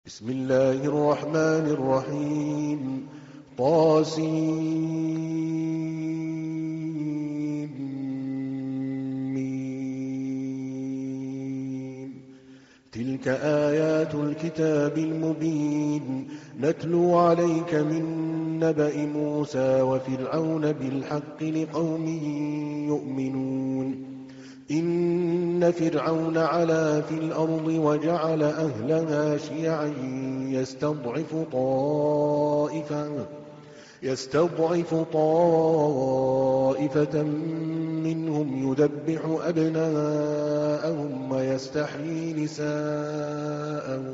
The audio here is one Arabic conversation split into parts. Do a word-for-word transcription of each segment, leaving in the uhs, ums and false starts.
بسم الله الرحمن الرحيم طاسين. تلك آيات الكتاب المبين نتلو عليك من نبأ موسى وفرعون بالحق لقوم يؤمنون. إن فرعون علا في الأرض وجعل أهلها شيعا يستضعف طائفة, يستضعف طائفة منهم يذبح أبناءهم ويستحيي نساءهم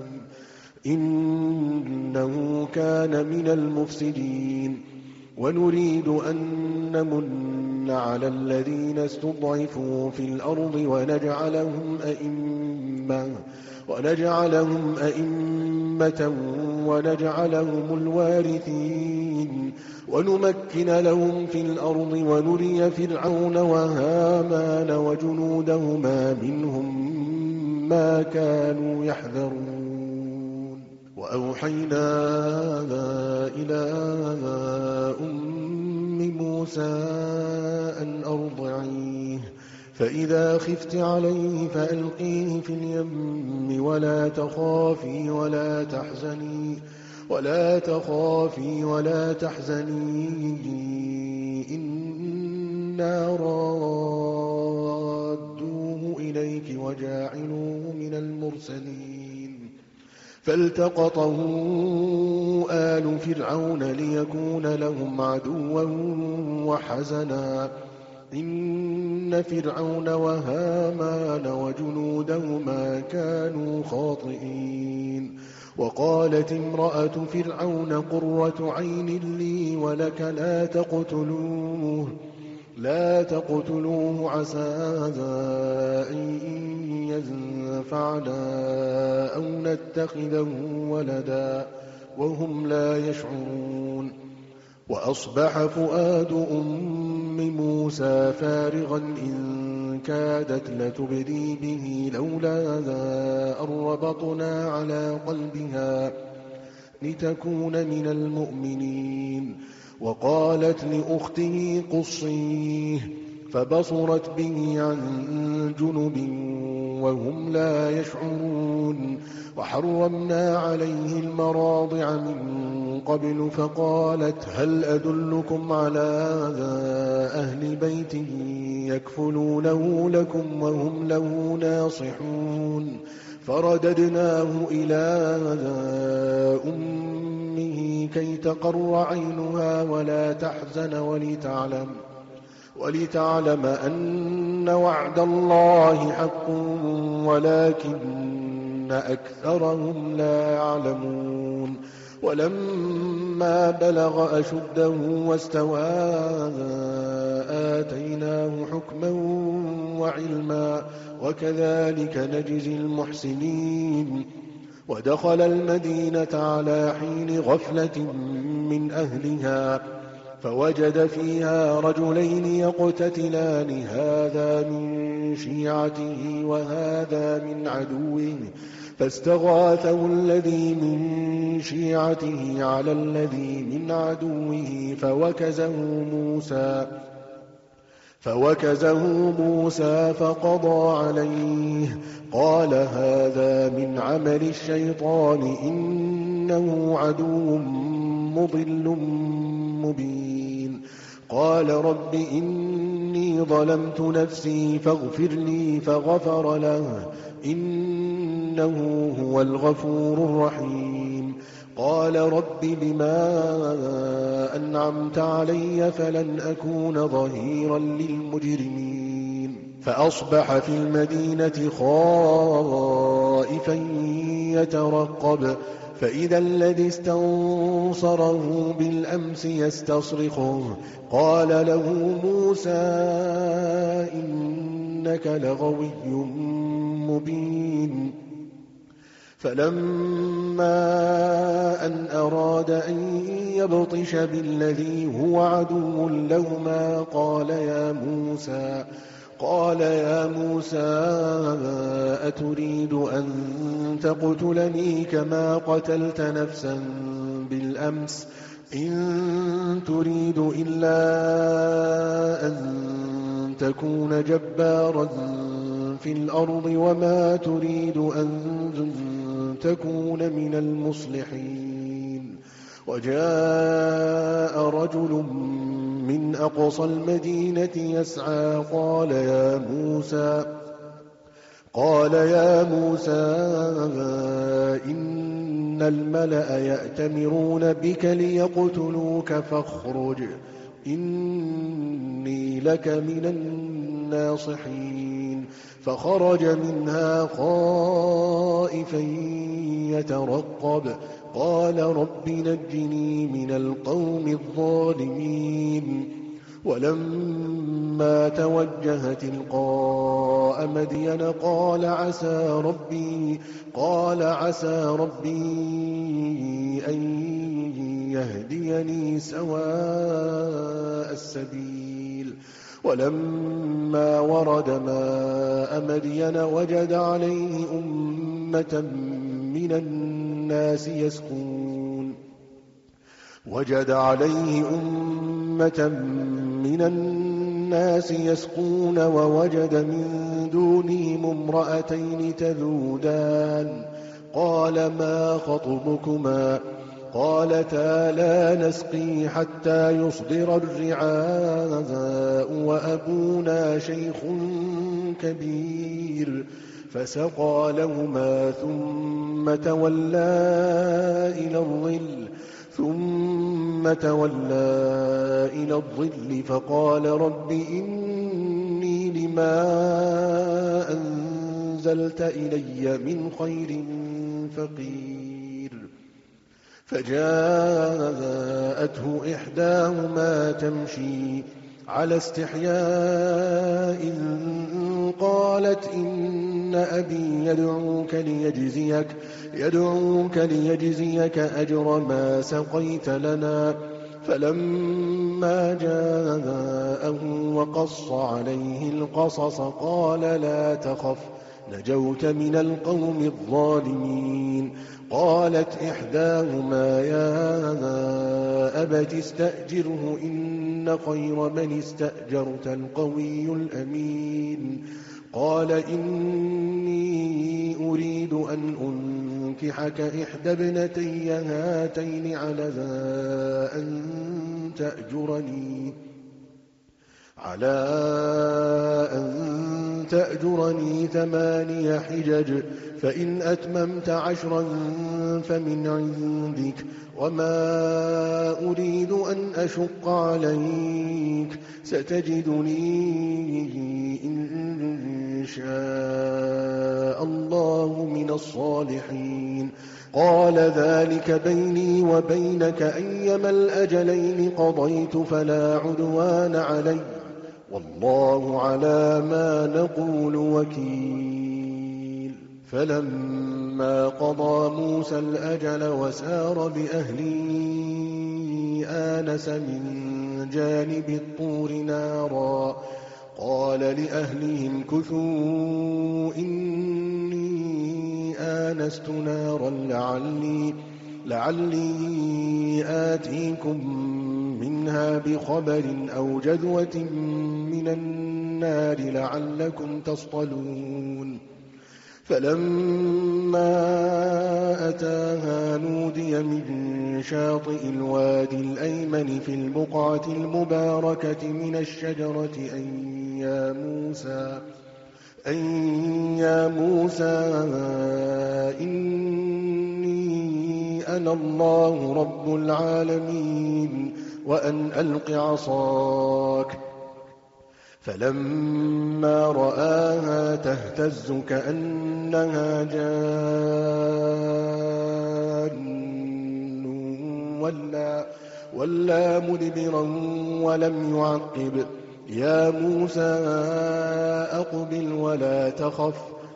إنه كان من المفسدين. ونريد أن نمن على الذين استضعفوا في الأرض ونجعلهم أئمة, ونجعلهم أئمة ونجعلهم الوارثين ونمكن لهم في الأرض ونري فرعون وهامان وجنودهما منهم ما كانوا يحذرون. وأوحينا إلى أم موسى أن أرضعيه فإذا خفت عليه فألقيه في اليم ولا تخافي ولا تحزني ولا تخافي ولا تحزني إنا رادوه إليك وجاعلوه من المرسلين. فالتقطه آل فرعون ليكون لهم عدوا وحزنا إن فرعون وهامان وجنودهما كانوا خاطئين. وقالت امرأة فرعون قرة عين لي ولك لا تقتلوه لا تقتلوه عسى أن ينفعنا أو نتخذه ولدا وهم لا يشعرون. وأصبح فؤاد أم موسى فارغا إن كادت لتبدي به لولا أن ربطنا على قلبها لتكون من المؤمنين. وقالت لأخته قصيه فبصرت به عن جنب وهم لا يشعرون. وحرمنا عليه المراضع من قبل فقالت هل أدلكم على أهل بيت يكفلونه لكم وهم له ناصحون. فرددناه إلى أمه كي تقر عينها ولا تحزن ولتعلم ولتعلم أن وعد الله حق ولكن أكثرهم لا يعلمون. ولما بلغ أشده واستوى آتيناه حكما وعلما وكذلك نجزي المحسنين. ودخل المدينة على حين غفلة من أهلها فوجد فيها رجلين يقتتلان هذا من شيعته وهذا من عدوه فاستغاثه الذي من شيعته على الذي من عدوه فوكزه موسى فوكزه موسى فقضى عليه قال هذا من عمل الشيطان إنه عدو مضل مبين. قال رب إني ظلمت نفسي فاغفر لي فغفر له إنه هو الغفور الرحيم. قال رب بما أنعمت علي فلن أكون ظهيرا للمجرمين. فأصبح في المدينة خائفا يترقب فإذا الذي استنصره بالأمس يستصرخه قال له موسى إنك لغوي مبين. فلما أن أراد أن يبطش بالذي هو عدو لهما قال يا موسى قال يا موسى أتريد أن تقتلني كما قتلت نفسا بالأمس إن تريد إلا أن تكون جبارا في الأرض وما تريد أن تكون من المصلحين. وجاء رجل من أقصى المدينة يسعى قال يا موسى قال يا موسى إن الملأ يأتمرون بك ليقتلوك فاخرج إني لك من الناصحين. فخرج منها خائفا يترقب قال رب نجني من القوم الظالمين. ولما توجه تلقاء مدين قال عسى ربي قال عسى ربي أن يهديني سواء السبيل. ولما ورد ماء مدين وجد عليه أمة من الناس يسقون وجد عليه أمة من الناس يسقون ووجد من دونهم امرأتين تذودان قال ما خطبكما قالتا لا نسقي حتى يصدر الرعاء وأبونا شيخ كبير فسقى لهما ثم تولى إلى الظل ثم تولى إلى الظل فقال رب إني لما أنزلت إلي من خير فقير. فجاءته إحداهما تمشي على استحياء قالت إن أبي يدعوك ليجزيك يدعوك ليجزيك أجر ما سقيت لنا. فلما جاءه وقص عليه القصص قال لا تخف نجوت من القوم الظالمين. قالت إحداهما يا أبت استأجره إن خير من استأجرت القوي الأمين. قال إني أريد أن أنكحك إحدى ابنتي هاتين على أن تأجرني على أن تأجرني ثماني حجج فإن أتممت عشرا فمن عندك وما أريد أن أشق عليك ستجدني إن شاء الله من الصالحين. قال ذلك بيني وبينك أيما الأجلين قضيت فلا عدوان علي والله على ما نقول وكيل. فلما قضى موسى الأجل وسار بأهله آنس من جانب الطور نارا قال لأهلهم كثوا إني آنست نارا لعلي, لعلي آتيكم منها بخبر أو جذوة من النار لعلكم تصطلون. فلما أتاها نودي من شاطئ الوادي الأيمن في البقعة المباركة من الشجرة أن يا موسى أن يا موسى إني أنا الله رب العالمين وأن ألق عصاك. فلما رآها تهتز كأنها جان ولا, ولا مدبرا ولم يعقب. يا موسى أقبل ولا تخف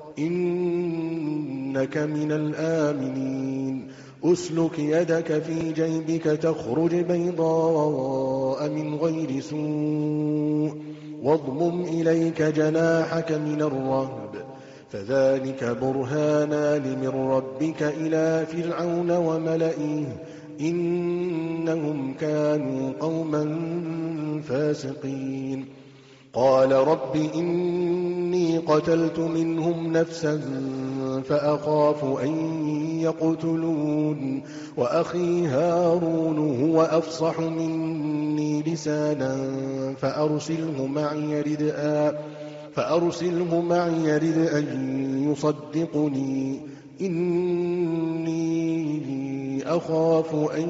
إنك من الآمنين. أسلك يدك في جيبك تخرج بيضاء من غير سوء واضمم إليك جناحك من الرهب فذلك برهانان من ربك إلى فرعون وملئه إنهم كانوا قوما فاسقين قال رب إني قتلت منهم نفسا فأخاف أن يقتلون وأخي هارون هو أفصح مني لسانا فأرسله معي ردءا فأرسله معي رد أن يصدقني إني أخاف أن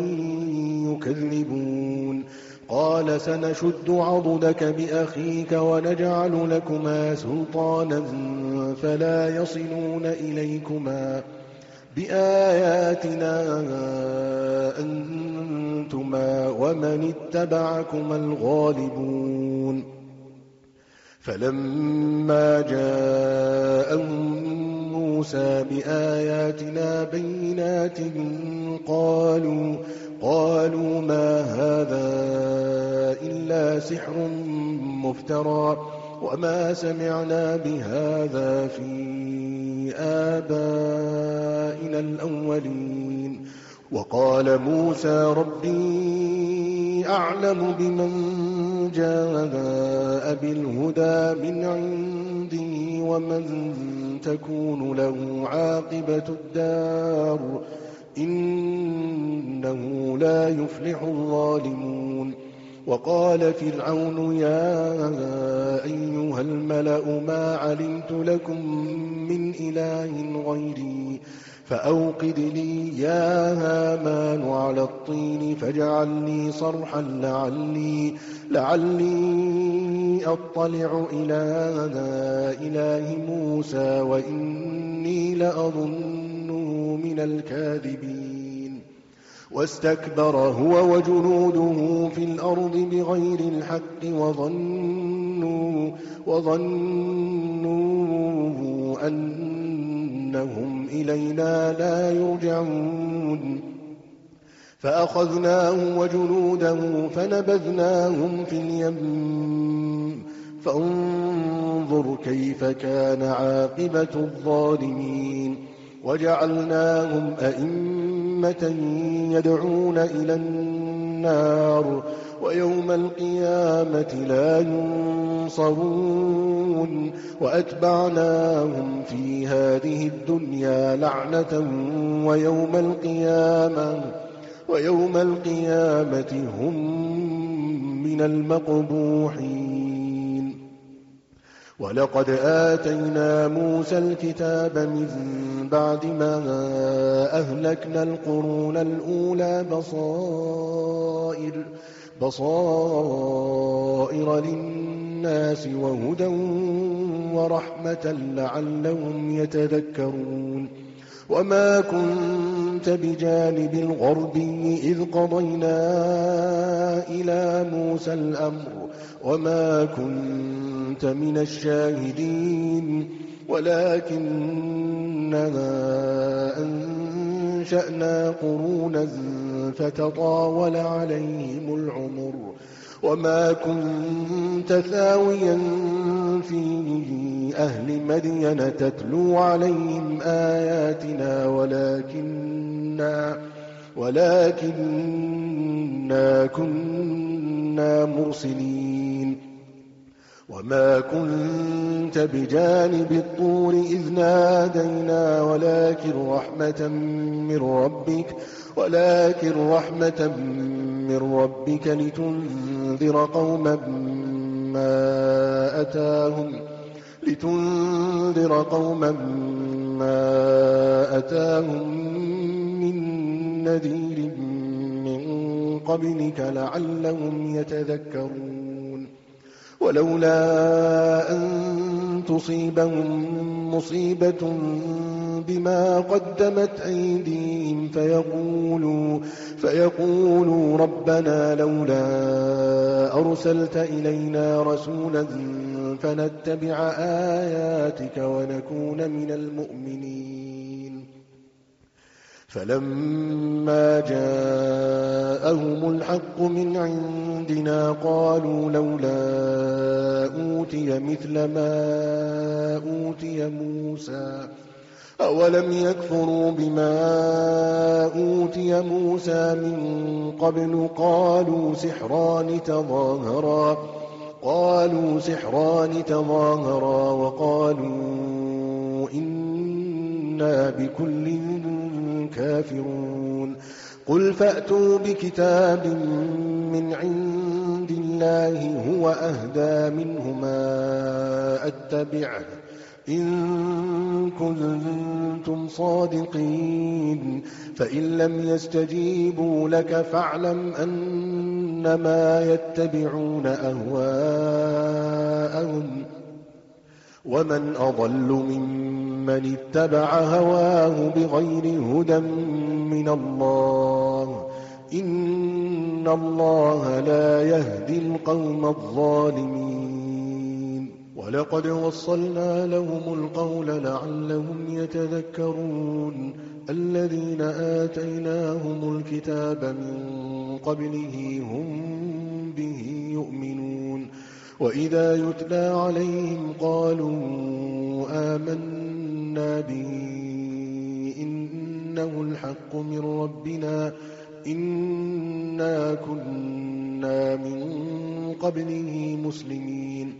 يكذبون قال سنشد عضدك بأخيك ونجعل لكما سلطانا فلا يصلون إليكما بآياتنا أنتما ومن اتبعكما الغالبون فلما جاءهم موسى بآياتنا بينات قالوا قالوا ما هذا إلا سحر مفترى وما سمعنا بهذا في آبائنا الأولين وقال موسى ربي أعلم بمن جاء بالهدى من عندي ومن تكون له عاقبة الدار إنه لا يفلح الظالمون وقال فرعون يا أيها الملأ ما علمت لكم من إله غيري فأوقد لي يا هامان على الطين فاجعل لي صرحا لعلي, لعلي أطلع إلى إله موسى وإني لأظنه من الكاذبين واستكبر هو وجنوده في الأرض بغير الحق وظنوا, وظنوا أنهم إلينا لا يرجعون فأخذناه وجنوده فنبذناهم في اليم فانظر كيف كان عاقبة الظالمين وجعلناهم أئمة يدعون إلى النار ويوم القيامة لا ينصرون وأتبعناهم في هذه الدنيا لعنة ويوم القيامة ويوم القيامة هم من المقبوحين ولقد آتينا موسى الكتاب من بعد ما أهلكنا القرون الأولى بصائر, بصائر للناس وهدى ورحمة لعلهم يتذكرون وما كنت بجانب الغربي إذ قضينا إلى موسى الأمر وما كنت من الشاهدين ولكننا أنشأنا قرونا فتطاول عليهم العمر وما كنت ثاويا في أهل مدين تتلو عليهم آياتنا ولكننا, ولكننا كنا مرسلين وما كنت بجانب الطور إذ نادينا ولكن رحمة من ربك ولكن رحمة من ربك لتنذر قوما ما أتاهم لتنذر قوما ما أتاهم من نذير من قبلك لعلهم يتذكرون ولولا أن تصيبهم مصيبة بما قدمت أيديهم فيقولوا, فيقولوا ربنا لولا أرسلت إلينا رسولا فنتبع آياتك ونكون من المؤمنين فلما جاءهم جاءهم الحق من عندنا قالوا لولا أوتي مثل ما أوتي موسى أولم يكفروا بما أوتي موسى من قبل قالوا سحران تظاهرا قالوا سحران تظاهرا وقالوا إنا بكل كافرون قل فأتوا بكتاب من عند الله هو أهدى منهما أتبعه إن كنتم صادقين فإن لم يستجيبوا لك فاعلم أنما يتبعون أهواءهم ومن أضل ممن اتبع هواه بغير هدى من الله إن الله لا يهدي القوم الظالمين ولقد وصلنا لهم القول لعلهم يتذكرون الذين آتيناهم الكتاب من قبله هم به يؤمنون وإذا يتلى عليهم قالوا آمنا به إنه الحق من ربنا إنا كنا من قبله مسلمين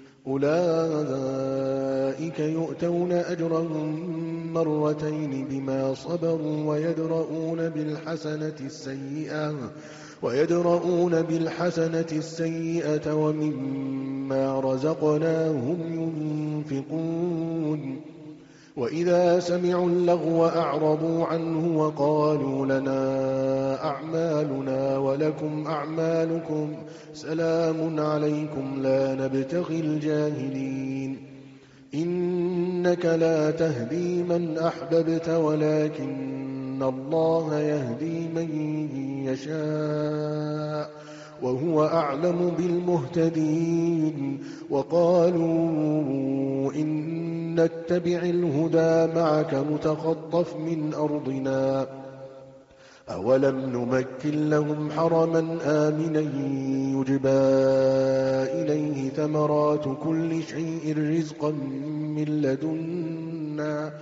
أولئك يؤتون أجرهم مرتين بما صبروا ويدرؤون بالحسنة السيئة ويدرؤون بالحسنة السيئة ومما رزقناهم ينفقون وإذا سمعوا اللغو أعرضوا عنه وقالوا لنا أعمالنا ولكم أعمالكم سلام عليكم لا نبتغي الجاهلين إنك لا تهدي من أحببت ولكن الله يهدي من يشاء وهو أعلم بالمهتدين وقالوا إن نتبع الهدى معك نتخطف من أرضنا أولم نمكن لهم حرما آمنا يجبى إليه ثمرات كل شيء رزقا من لدنا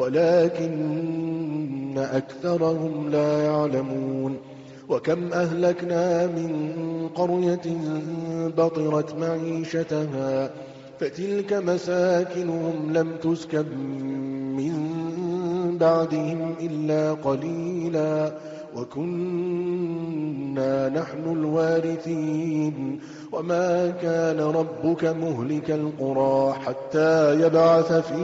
ولكن أكثرهم لا يعلمون وكم أهلكنا من قرية بطرت معيشتها فتلك مساكنهم لم تسكن من بعدهم إلا قليلا وكنا نحن الوارثين وما كان ربك مهلك القرى حتى يبعث في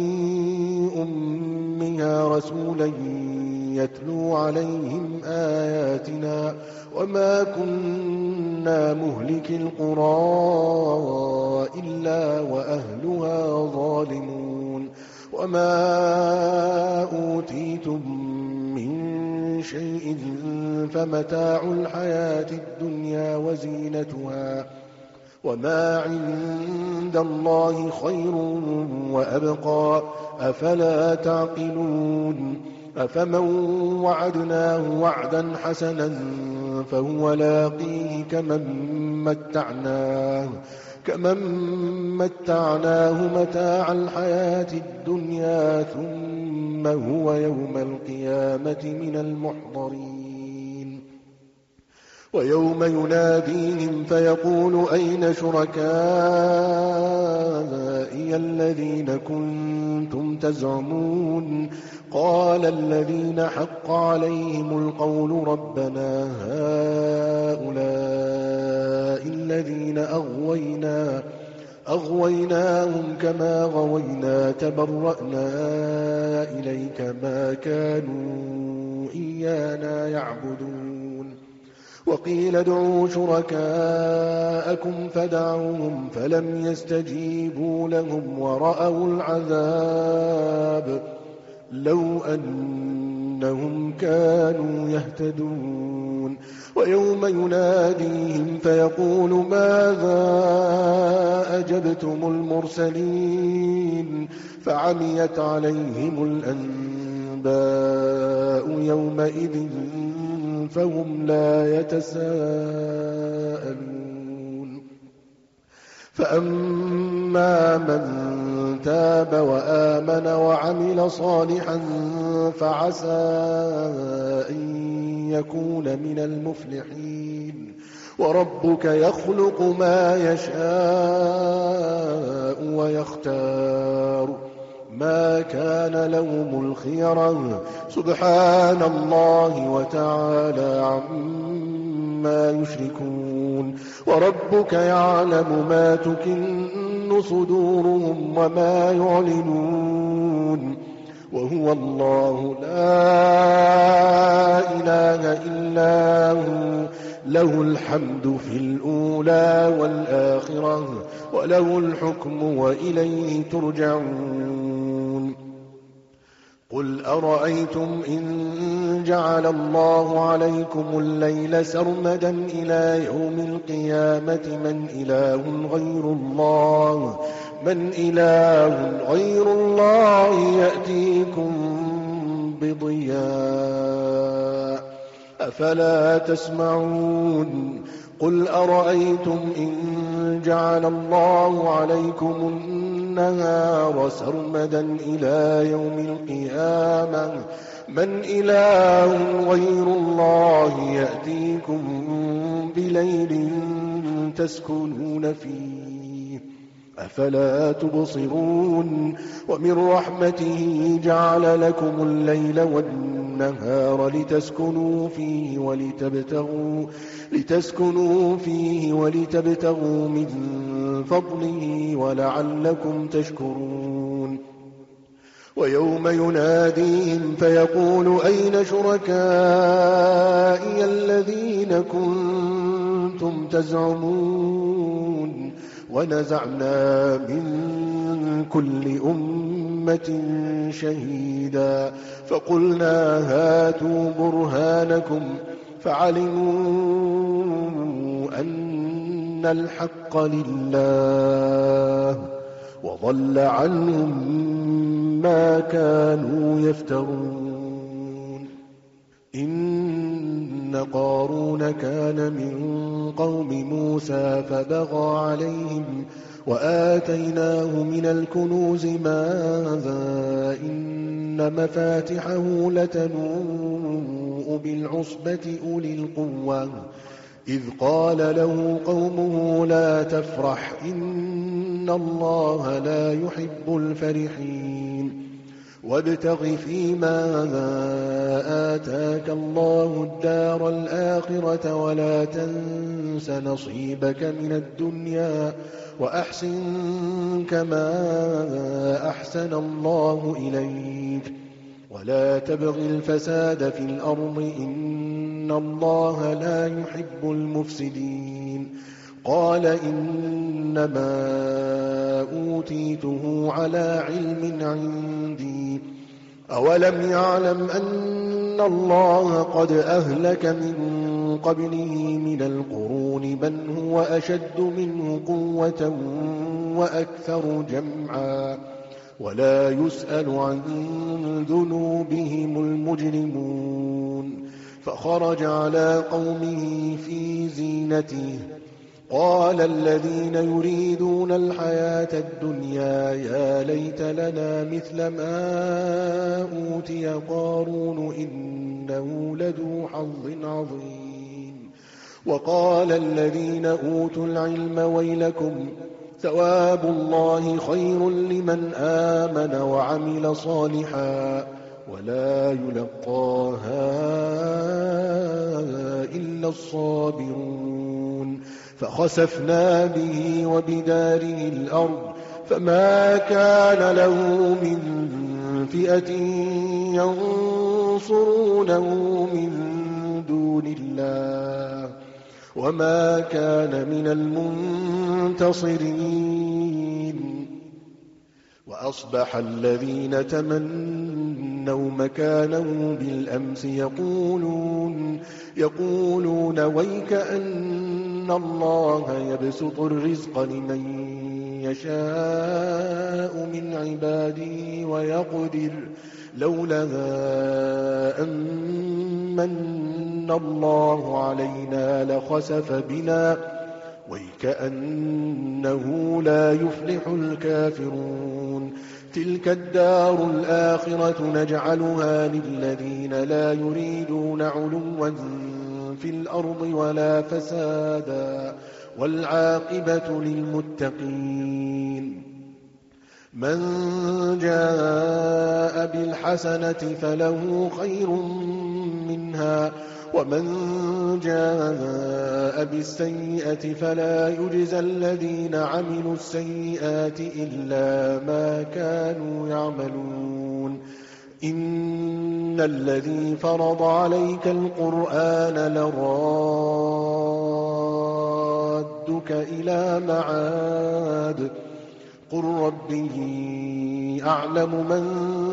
أمها رسولا يتلو عليهم آياتنا وما كنا مهلك القرى إلا وأهلها ظالمون وما أوتيتم من شيء فمتاع الحياة الدنيا وزينتها وما عند الله خير وأبقى أفلا تعقلون أفمن وعدناه وعدا حسنا فهو لاقيه كمن متعناه كمن متعناه متاع الحياة الدنيا ثم هو يوم القيامة من المحضرين ويوم يناديهم فيقول أين شركائي الذين كنتم تزعمون قال الذين حق عليهم القول ربنا هؤلاء الذين أغوينا أغويناهم كما غوينا تبرأنا إليك ما كانوا إيانا يعبدون وقيل ادعوا شركاءكم فدعوهم فلم يستجيبوا لهم ورأوا العذاب لو أنهم كانوا يهتدون ويوم يناديهم فيقول ماذا أجبتم المرسلين فعميت عليهم الأنباء يومئذ فهم لا يتساءلون فأما من تاب وآمن وعمل صالحا فعسى أن يكون من المفلحين وربك يخلق ما يشاء ويختار ما كان لهم الخيرة سبحان الله وتعالى عما يشركون وربك يعلم ما تكن صدورهم وما يعلنون وهو الله لا إله إلا هو له الحمد في الأولى والآخرة وله الحكم وإليه ترجعون قل أرأيتم إن جعل الله عليكم الليل سرمدا إلى يوم القيامة من إله غير الله من إله غير الله يأتيكم بضياء أفلا تسمعون قل أرأيتم إن جعل الله عليكم النهار سرمدا إلى يوم القيامة من إله غير الله يأتيكم بليل تسكنون فيه أفلا تبصرون ومن رحمته جعل لكم الليل والنهار لتسكنوا فيه ولتبتغوا لتسكنوا فيه ولتبتغوا من فضله ولعلكم تشكرون ويوم يناديهم فيقول أين شركائي الذين كنتم تزعمون ونزعنا من كل أمة شهيدا فقلنا هاتوا برهانكم فعلموا أن الحق لله وضل عنهم ما كانوا يفترون إن قارون كان من قوم موسى فبغى عليهم وآتيناه من الكنوز ماذا إن مفاتحه لتنوء بالعصبة أولي القوة إذ قال له قومه لا تفرح إن الله لا يحب الفرحين وابتغ فيما آتاك الله الدار الآخرة ولا تنس نصيبك من الدنيا وأحسن كما أحسن الله إليك ولا تبغ الفساد في الأرض إن الله لا يحب المفسدين قال إنما أوتيته على علم عندي أولم يعلم أن الله قد أهلك من قبله من القرون من هو أشد منه قوة وأكثر جمعا ولا يسأل عن ذنوبهم المجرمون فخرج على قومه في زينته قال الذين يريدون الحياة الدنيا يا ليت لنا مثل ما أوتي قارون إنه لذو حظ عظيم وقال الذين أوتوا العلم ويلكم ثواب الله خير لمن آمن وعمل صالحا ولا يلقاها إلا الصابرون فخسفنا به وبداره الأرض فما كان له من فئة ينصرونه من دون الله وما كان من المنتصرين وأصبح الذين تمنوا مكانه بالأمس يقولون يقولون ويك أن الله يبسط الرزق لمن يشاء من عباده ويقدر لولا أن من الله علينا لخسف بنا وكأنه لا يفلح الكافرون تلك الدار الآخرة نجعلها للذين لا يريدون علوا في الأرض ولا فسادا والعاقبة للمتقين من جاء بالحسنة فله خير منها ومن جاء بالسيئة فلا يجزى الذين عملوا السيئات إلا ما كانوا يعملون إن الذي فرض عليك القرآن لرادك إلى معاد قل ربي أعلم من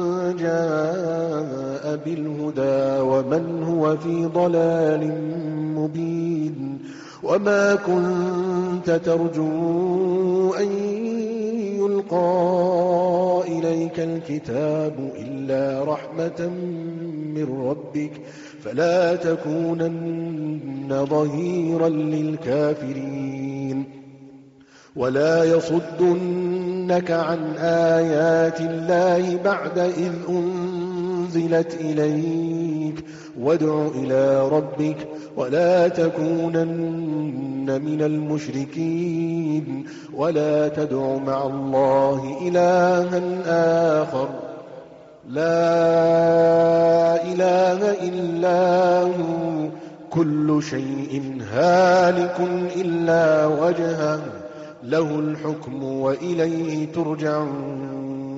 جاء بالهدى ومن هو في ضلال مبين وما كنت ترجو أن يلقى إليك الكتاب إلا رحمة من ربك فلا تكونن ظهيرا للكافرين ولا يصدنك عن آيات الله بعد إذ أنزلت إليك وادع إلى ربك ولا تكونن من المشركين ولا تدع مع الله إلها آخر لا إله إلا هو كل شيء هالك إلا وجهه له الحكم وإليه ترجعون